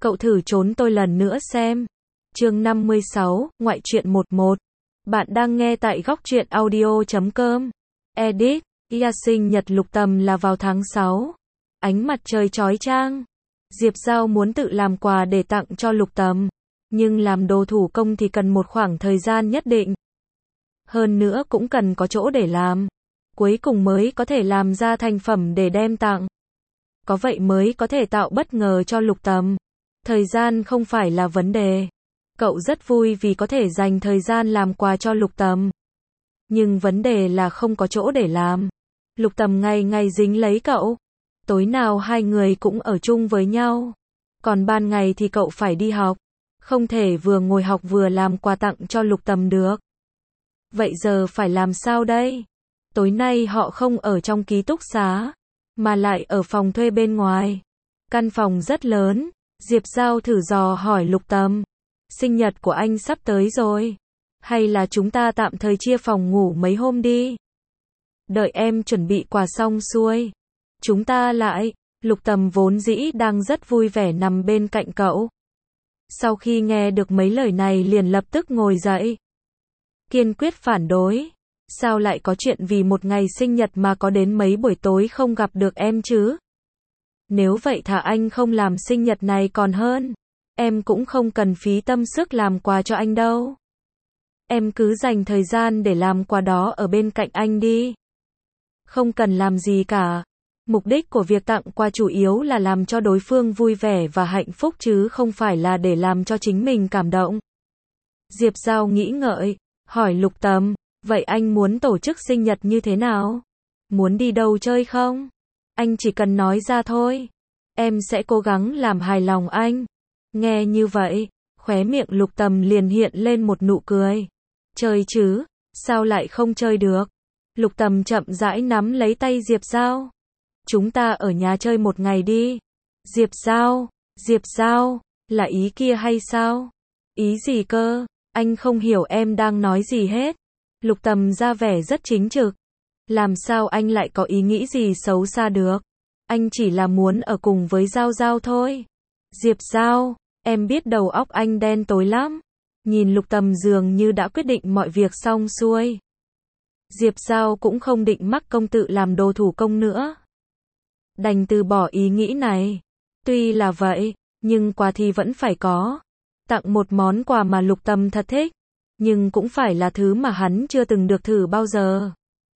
Cậu thử trốn tôi lần nữa xem. Chương 56, ngoại truyện 11. Bạn đang nghe tại góc truyện audio.com. Edit, sinh nhật Lục Tầm là vào tháng 6. Ánh mặt trời chói chang. Diệp Giao muốn tự làm quà để tặng cho Lục Tầm. Nhưng làm đồ thủ công thì cần một khoảng thời gian nhất định. Hơn nữa cũng cần có chỗ để làm. Cuối cùng mới có thể làm ra thành phẩm để đem tặng. Có vậy mới có thể tạo bất ngờ cho Lục Tầm. Thời gian không phải là vấn đề. Cậu rất vui vì có thể dành thời gian làm quà cho Lục Tầm. Nhưng vấn đề là không có chỗ để làm. Lục Tầm ngày ngày dính lấy cậu. Tối nào hai người cũng ở chung với nhau. Còn ban ngày thì cậu phải đi học. Không thể vừa ngồi học vừa làm quà tặng cho Lục Tầm được. Vậy giờ phải làm sao đây? Tối nay họ không ở trong ký túc xá, mà lại ở phòng thuê bên ngoài. Căn phòng rất lớn. Diệp Giao thử dò hỏi Lục Tầm. Sinh nhật của anh sắp tới rồi. Hay là chúng ta tạm thời chia phòng ngủ mấy hôm đi? Đợi em chuẩn bị quà xong xuôi. Chúng ta lại. Lục Tầm vốn dĩ đang rất vui vẻ nằm bên cạnh cậu. Sau khi nghe được mấy lời này liền lập tức ngồi dậy. Kiên quyết phản đối. Sao lại có chuyện vì một ngày sinh nhật mà có đến mấy buổi tối không gặp được em chứ? Nếu vậy thà anh không làm sinh nhật này còn hơn. Em cũng không cần phí tâm sức làm quà cho anh đâu. Em cứ dành thời gian để làm quà đó ở bên cạnh anh đi. Không cần làm gì cả. Mục đích của việc tặng quà chủ yếu là làm cho đối phương vui vẻ và hạnh phúc chứ không phải là để làm cho chính mình cảm động. Diệp Giao nghĩ ngợi, hỏi Lục Tầm, vậy anh muốn tổ chức sinh nhật như thế nào? Muốn đi đâu chơi không? Anh chỉ cần nói ra thôi. Em sẽ cố gắng làm hài lòng anh. Nghe như vậy, khóe miệng Lục Tầm liền hiện lên một nụ cười. Chơi chứ, sao lại không chơi được? Lục Tầm chậm rãi nắm lấy tay Diệp Giao. Chúng ta ở nhà chơi một ngày đi. Diệp Giao, là ý kia hay sao? Ý gì cơ? Anh không hiểu em đang nói gì hết. Lục Tầm ra vẻ rất chính trực. Làm sao anh lại có ý nghĩ gì xấu xa được? Anh chỉ là muốn ở cùng với Giao Giao thôi. Diệp Giao, em biết đầu óc anh đen tối lắm. Nhìn Lục Tầm dường như đã quyết định mọi việc xong xuôi. Diệp Giao cũng không định mắc công tự làm đồ thủ công nữa. Đành từ bỏ ý nghĩ này. Tuy là vậy, nhưng quà thì vẫn phải có. Tặng một món quà mà Lục Tầm thật thích. Nhưng cũng phải là thứ mà hắn chưa từng được thử bao giờ.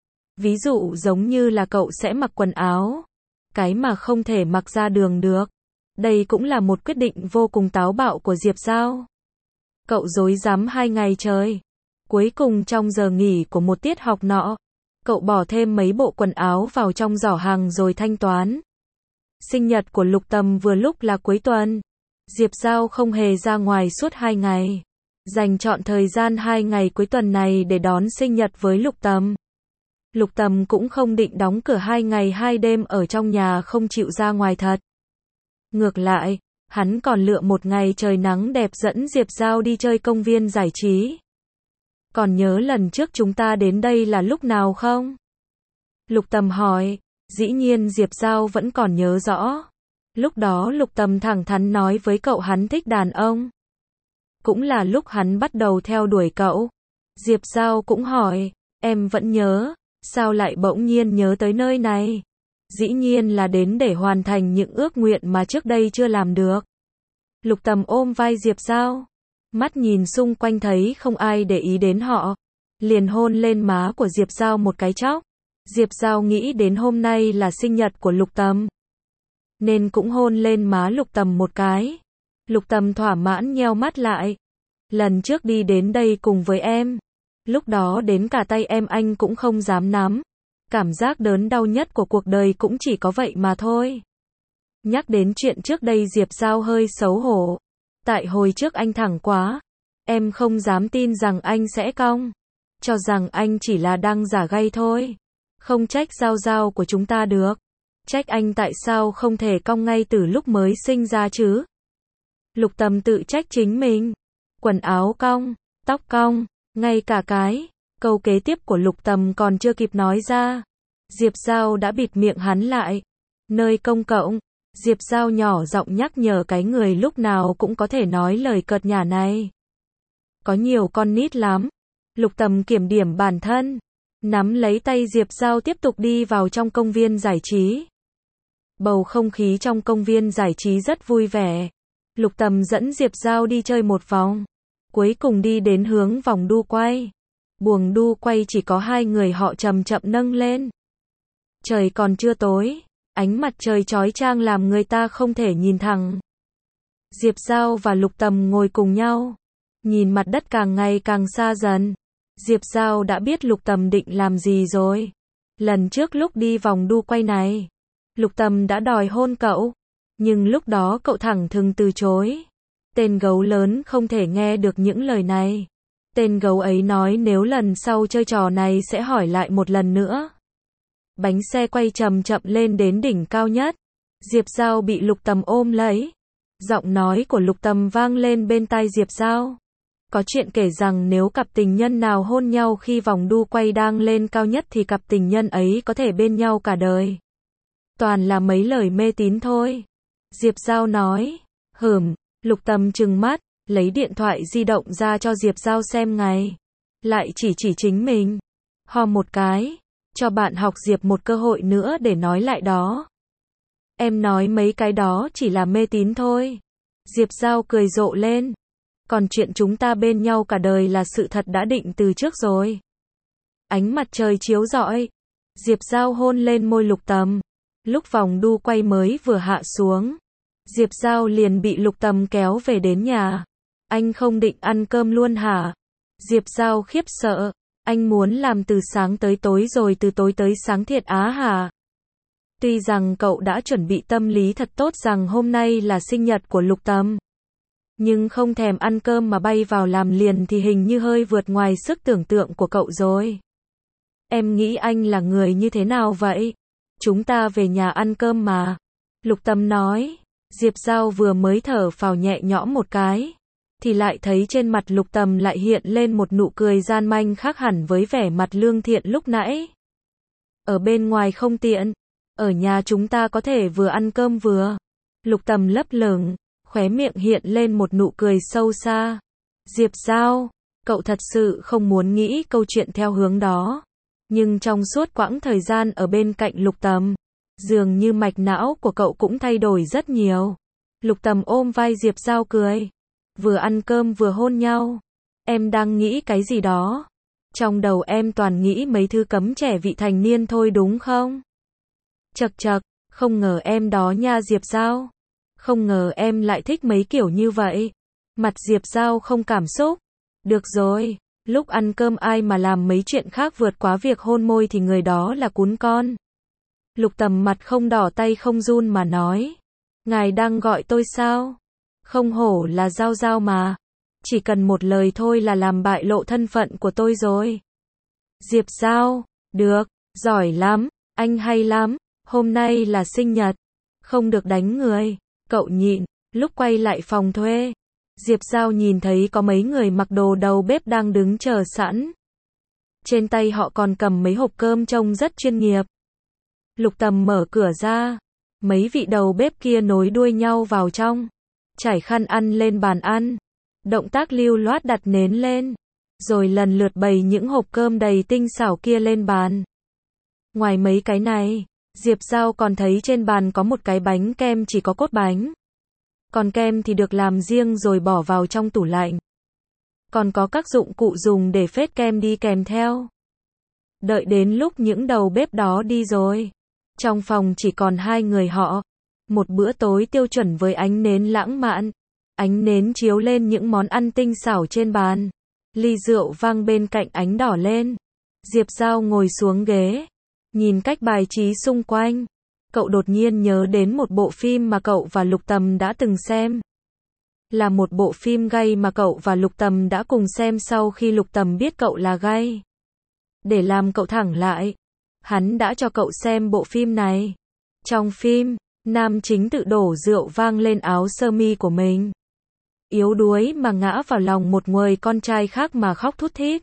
Ví dụ giống như là cậu sẽ mặc quần áo. Cái mà không thể mặc ra đường được. Đây cũng là một quyết định vô cùng táo bạo của Diệp Giao. Cậu rối rắm 2 ngày trời. Cuối cùng trong giờ nghỉ của một tiết học nọ, cậu bỏ thêm mấy bộ quần áo vào trong giỏ hàng rồi thanh toán. Sinh nhật của Lục Tầm vừa lúc là cuối tuần. Diệp Giao không hề ra ngoài suốt 2 ngày. Dành trọn thời gian 2 ngày cuối tuần này để đón sinh nhật với Lục Tầm. Lục Tầm cũng không định đóng cửa 2 ngày 2 đêm ở trong nhà không chịu ra ngoài thật. Ngược lại, hắn còn lựa một ngày trời nắng đẹp dẫn Diệp Giao đi chơi công viên giải trí. Còn nhớ lần trước chúng ta đến đây là lúc nào không? Lục Tầm hỏi. Dĩ nhiên Diệp Giao vẫn còn nhớ rõ. Lúc đó Lục Tầm thẳng thắn nói với cậu hắn thích đàn ông. Cũng là lúc hắn bắt đầu theo đuổi cậu. Diệp Giao cũng hỏi. Em vẫn nhớ. Sao lại bỗng nhiên nhớ tới nơi này? Dĩ nhiên là đến để hoàn thành những ước nguyện mà trước đây chưa làm được. Lục Tầm ôm vai Diệp Giao. Mắt nhìn xung quanh thấy không ai để ý đến họ. Liền hôn lên má của Diệp Giao một cái chóc. Diệp Giao nghĩ đến hôm nay là sinh nhật của Lục Tầm. Nên cũng hôn lên má Lục Tầm một cái. Lục Tầm thỏa mãn nheo mắt lại. Lần trước đi đến đây cùng với em. Lúc đó đến cả tay em anh cũng không dám nắm. Cảm giác đớn đau nhất của cuộc đời cũng chỉ có vậy mà thôi. Nhắc đến chuyện trước đây Diệp Giao hơi xấu hổ. Tại hồi trước anh thẳng quá. Em không dám tin rằng anh sẽ cong. Cho rằng anh chỉ là đang giả gay thôi. Không trách Giao Giao của chúng ta được. Trách anh tại sao không thể cong ngay từ lúc mới sinh ra chứ. Lục Tầm tự trách chính mình. Quần áo cong, tóc cong, ngay cả cái câu kế tiếp của Lục Tầm còn chưa kịp nói ra. Diệp Giao đã bịt miệng hắn lại. Nơi công cộng, Diệp Giao nhỏ giọng nhắc nhở cái người lúc nào cũng có thể nói lời cợt nhả này. Có nhiều con nít lắm. Lục Tầm kiểm điểm bản thân, nắm lấy tay Diệp Giao tiếp tục đi vào trong công viên giải trí. Bầu không khí trong công viên giải trí rất vui vẻ. Lục Tầm dẫn Diệp Giao đi chơi một vòng, cuối cùng đi đến hướng vòng đu quay. Buồng đu quay chỉ có hai người họ chậm chậm nâng lên. Trời còn chưa tối, ánh mặt trời chói chang làm người ta không thể nhìn thẳng. Diệp Giao và Lục Tầm ngồi cùng nhau, nhìn mặt đất càng ngày càng xa dần. Diệp Giao đã biết Lục Tầm định làm gì rồi. Lần trước lúc đi vòng đu quay này, Lục Tầm đã đòi hôn cậu, nhưng lúc đó cậu thẳng thừng từ chối. Tên gấu lớn không thể nghe được những lời này. Tên gấu ấy nói nếu lần sau chơi trò này sẽ hỏi lại một lần nữa. Bánh xe quay chậm chậm lên đến đỉnh cao nhất. Diệp Giao bị Lục Tầm ôm lấy. Giọng nói của Lục Tầm vang lên bên tai Diệp Giao. Có chuyện kể rằng nếu cặp tình nhân nào hôn nhau khi vòng đu quay đang lên cao nhất thì cặp tình nhân ấy có thể bên nhau cả đời. Toàn là mấy lời mê tín thôi. Diệp Giao nói. Lục Tầm trừng mắt, lấy điện thoại di động ra cho Diệp Giao xem ngay. Lại chỉ chính mình. Ho một cái. Cho bạn học Diệp một cơ hội nữa để nói lại đó. Em nói mấy cái đó chỉ là mê tín thôi. Diệp Giao cười rộ lên. Còn chuyện chúng ta bên nhau cả đời là sự thật đã định từ trước rồi. Ánh mặt trời chiếu rọi. Diệp Giao hôn lên môi Lục Tầm. Lúc vòng đu quay mới vừa hạ xuống, Diệp Giao liền bị Lục Tầm kéo về đến nhà. Anh không định ăn cơm luôn hả? Diệp Giao khiếp sợ. Anh muốn làm từ sáng tới tối rồi từ tối tới sáng thiệt á hả? Tuy rằng cậu đã chuẩn bị tâm lý thật tốt rằng hôm nay là sinh nhật của Lục Tầm, nhưng không thèm ăn cơm mà bay vào làm liền thì hình như hơi vượt ngoài sức tưởng tượng của cậu rồi. Em nghĩ anh là người như thế nào vậy? Chúng ta về nhà ăn cơm mà. Lục Tầm nói. Diệp Giao vừa mới thở phào nhẹ nhõm một cái, thì lại thấy trên mặt Lục Tầm lại hiện lên một nụ cười gian manh khác hẳn với vẻ mặt lương thiện lúc nãy. Ở bên ngoài không tiện, ở nhà chúng ta có thể vừa ăn cơm vừa. Lục Tầm lấp lửng, khóe miệng hiện lên một nụ cười sâu xa. Diệp Giao, cậu thật sự không muốn nghĩ câu chuyện theo hướng đó. Nhưng trong suốt quãng thời gian ở bên cạnh Lục Tầm, dường như mạch não của cậu cũng thay đổi rất nhiều. Lục Tầm ôm vai Diệp Giao cười. Vừa ăn cơm vừa hôn nhau. Em đang nghĩ cái gì đó? Trong đầu em toàn nghĩ mấy thứ cấm trẻ vị thành niên thôi đúng không? Chậc chậc, không ngờ em đó nha Diệp Giao. Không ngờ em lại thích mấy kiểu như vậy. Mặt Diệp Giao không cảm xúc. Được rồi, lúc ăn cơm ai mà làm mấy chuyện khác vượt quá việc hôn môi thì người đó là cún con. Lục Tầm mặt không đỏ tay không run mà nói. Ngài đang gọi tôi sao? Không hổ là Giao Giao mà. Chỉ cần một lời thôi là làm bại lộ thân phận của tôi rồi. Diệp Giao, được, giỏi lắm, anh hay lắm, hôm nay là sinh nhật. Không được đánh người, cậu nhịn. Lúc quay lại phòng thuê, Diệp Giao nhìn thấy có mấy người mặc đồ đầu bếp đang đứng chờ sẵn. Trên tay họ còn cầm mấy hộp cơm trông rất chuyên nghiệp. Lục Tầm mở cửa ra, mấy vị đầu bếp kia nối đuôi nhau vào trong, trải khăn ăn lên bàn ăn, động tác lưu loát đặt nến lên, rồi lần lượt bày những hộp cơm đầy tinh xảo kia lên bàn. Ngoài mấy cái này, Diệp Giao còn thấy trên bàn có một cái bánh kem chỉ có cốt bánh. Còn kem thì được làm riêng rồi bỏ vào trong tủ lạnh. Còn có các dụng cụ dùng để phết kem đi kèm theo. Đợi đến lúc những đầu bếp đó đi rồi, trong phòng chỉ còn hai người họ. Một bữa tối tiêu chuẩn với ánh nến lãng mạn. Ánh nến chiếu lên những món ăn tinh xảo trên bàn. Ly rượu vang bên cạnh ánh đỏ lên. Diệp Giao ngồi xuống ghế, nhìn cách bài trí xung quanh. Cậu đột nhiên nhớ đến một bộ phim mà cậu và Lục Tầm đã từng xem. Là một bộ phim gay mà cậu và Lục Tầm đã cùng xem sau khi Lục Tầm biết cậu là gay. Để làm cậu thẳng lại, hắn đã cho cậu xem bộ phim này. Trong phim, nam chính tự đổ rượu vang lên áo sơ mi của mình. Yếu đuối mà ngã vào lòng một người con trai khác mà khóc thút thít.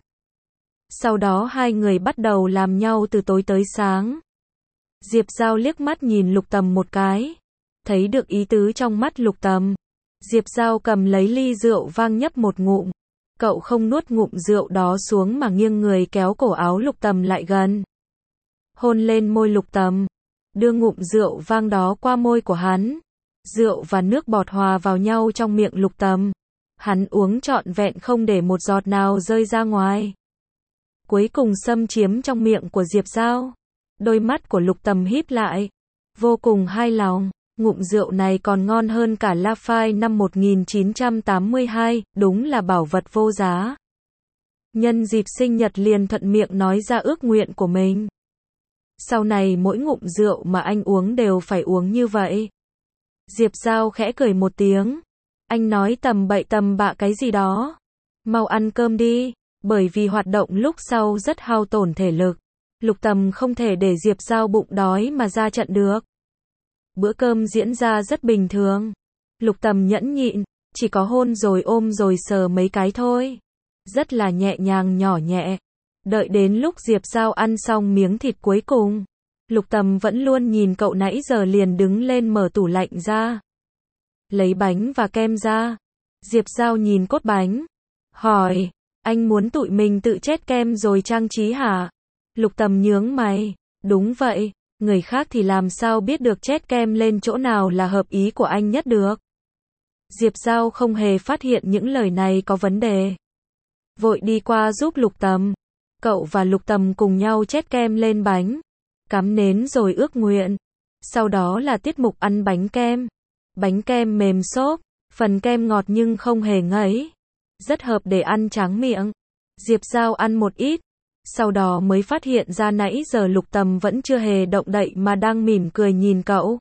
Sau đó hai người bắt đầu làm nhau từ tối tới sáng. Diệp Giao liếc mắt nhìn Lục Tầm một cái. Thấy được ý tứ trong mắt Lục Tầm, Diệp Giao cầm lấy ly rượu vang nhấp một ngụm. Cậu không nuốt ngụm rượu đó xuống mà nghiêng người kéo cổ áo Lục Tầm lại gần. Hôn lên môi Lục Tầm, đưa ngụm rượu vang đó qua môi của hắn. Rượu và nước bọt hòa vào nhau trong miệng Lục Tầm. Hắn uống trọn vẹn không để một giọt nào rơi ra ngoài. Cuối cùng xâm chiếm trong miệng của Diệp Giao. Đôi mắt của Lục Tầm híp lại, vô cùng hài lòng. Ngụm rượu này còn ngon hơn cả Lafite năm 1982, đúng là bảo vật vô giá. Nhân dịp sinh nhật liền thuận miệng nói ra ước nguyện của mình. Sau này mỗi ngụm rượu mà anh uống đều phải uống như vậy. Diệp Giao khẽ cười một tiếng. Anh nói tầm bậy tầm bạ cái gì đó. Mau ăn cơm đi, bởi vì hoạt động lúc sau rất hao tổn thể lực. Lục Tầm không thể để Diệp Giao bụng đói mà ra trận được. Bữa cơm diễn ra rất bình thường. Lục Tầm nhẫn nhịn, chỉ có hôn rồi ôm rồi sờ mấy cái thôi. Rất là nhẹ nhàng nhỏ nhẹ. Đợi đến lúc Diệp Giao ăn xong miếng thịt cuối cùng, Lục Tầm vẫn luôn nhìn cậu nãy giờ liền đứng lên mở tủ lạnh ra. Lấy bánh và kem ra. Diệp Giao nhìn cốt bánh. Hỏi, anh muốn tụi mình tự chết kem rồi trang trí hả? Lục Tầm nhướng mày. Đúng vậy, người khác thì làm sao biết được chết kem lên chỗ nào là hợp ý của anh nhất được. Diệp Giao không hề phát hiện những lời này có vấn đề. Vội đi qua giúp Lục Tầm. Cậu và Lục Tầm cùng nhau chết kem lên bánh. Cắm nến rồi ước nguyện. Sau đó là tiết mục ăn bánh kem. Bánh kem mềm xốp, phần kem ngọt nhưng không hề ngấy. Rất hợp để ăn tráng miệng. Diệp Giao ăn một ít. Sau đó mới phát hiện ra nãy giờ Lục Tầm vẫn chưa hề động đậy mà đang mỉm cười nhìn cậu.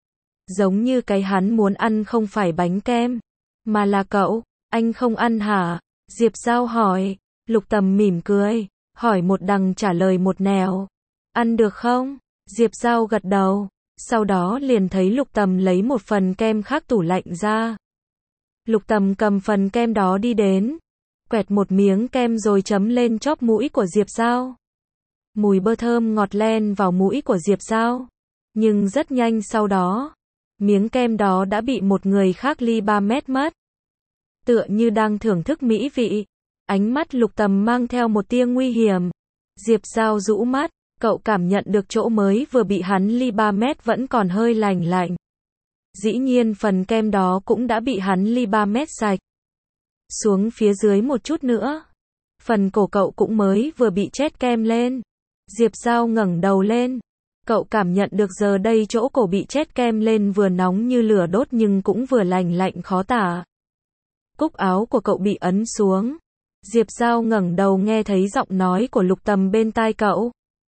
Giống như cái hắn muốn ăn không phải bánh kem, mà là cậu. Anh không ăn hả? Diệp Giao hỏi. Lục Tầm mỉm cười, hỏi một đằng trả lời một nẻo. Ăn được không? Diệp Giao gật đầu. Sau đó liền thấy Lục Tầm lấy một phần kem khác tủ lạnh ra. Lục Tầm cầm phần kem đó đi đến, quẹt một miếng kem rồi chấm lên chóp mũi của Diệp Giao. Mùi bơ thơm ngọt len vào mũi của Diệp Giao. Nhưng rất nhanh sau đó, miếng kem đó đã bị một người khác ly 3 mét mất. Tựa như đang thưởng thức mỹ vị. Ánh mắt Lục Tầm mang theo một tia nguy hiểm. Diệp Giao rũ mắt, cậu cảm nhận được chỗ mới vừa bị hắn ly 3 mét vẫn còn hơi lành lạnh. Dĩ nhiên phần kem đó cũng đã bị hắn ly 3 mét sạch. Xuống phía dưới một chút nữa. Phần cổ cậu cũng mới vừa bị chết kem lên. Diệp Giao ngẩng đầu lên. Cậu cảm nhận được giờ đây chỗ cổ bị chết kem lên vừa nóng như lửa đốt nhưng cũng vừa lành lạnh khó tả. Cúc áo của cậu bị ấn xuống. Diệp Giao ngẩng đầu nghe thấy giọng nói của Lục Tầm bên tai cậu.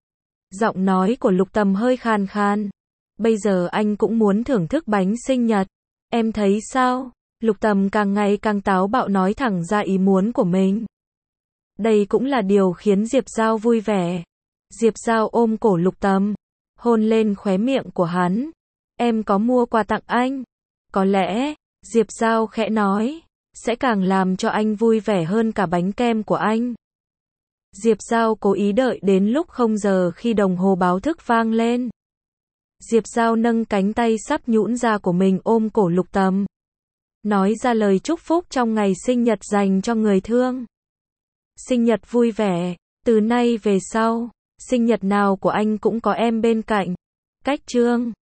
Giọng nói của Lục Tầm hơi khan khan. Bây giờ anh cũng muốn thưởng thức bánh sinh nhật. Em thấy sao? Lục Tầm càng ngày càng táo bạo nói thẳng ra ý muốn của mình. Đây cũng là điều khiến Diệp Giao vui vẻ. Diệp Giao ôm cổ Lục Tầm, hôn lên khóe miệng của hắn. Em có mua quà tặng anh? Có lẽ, Diệp Giao khẽ nói, sẽ càng làm cho anh vui vẻ hơn cả bánh kem của anh. Diệp Giao cố ý đợi đến lúc 0 giờ khi đồng hồ báo thức vang lên. Diệp Giao nâng cánh tay sắp nhũn ra của mình ôm cổ Lục Tầm. Nói ra lời chúc phúc trong ngày sinh nhật dành cho người thương. Sinh nhật vui vẻ, từ nay về sau, sinh nhật nào của anh cũng có em bên cạnh. Cách chương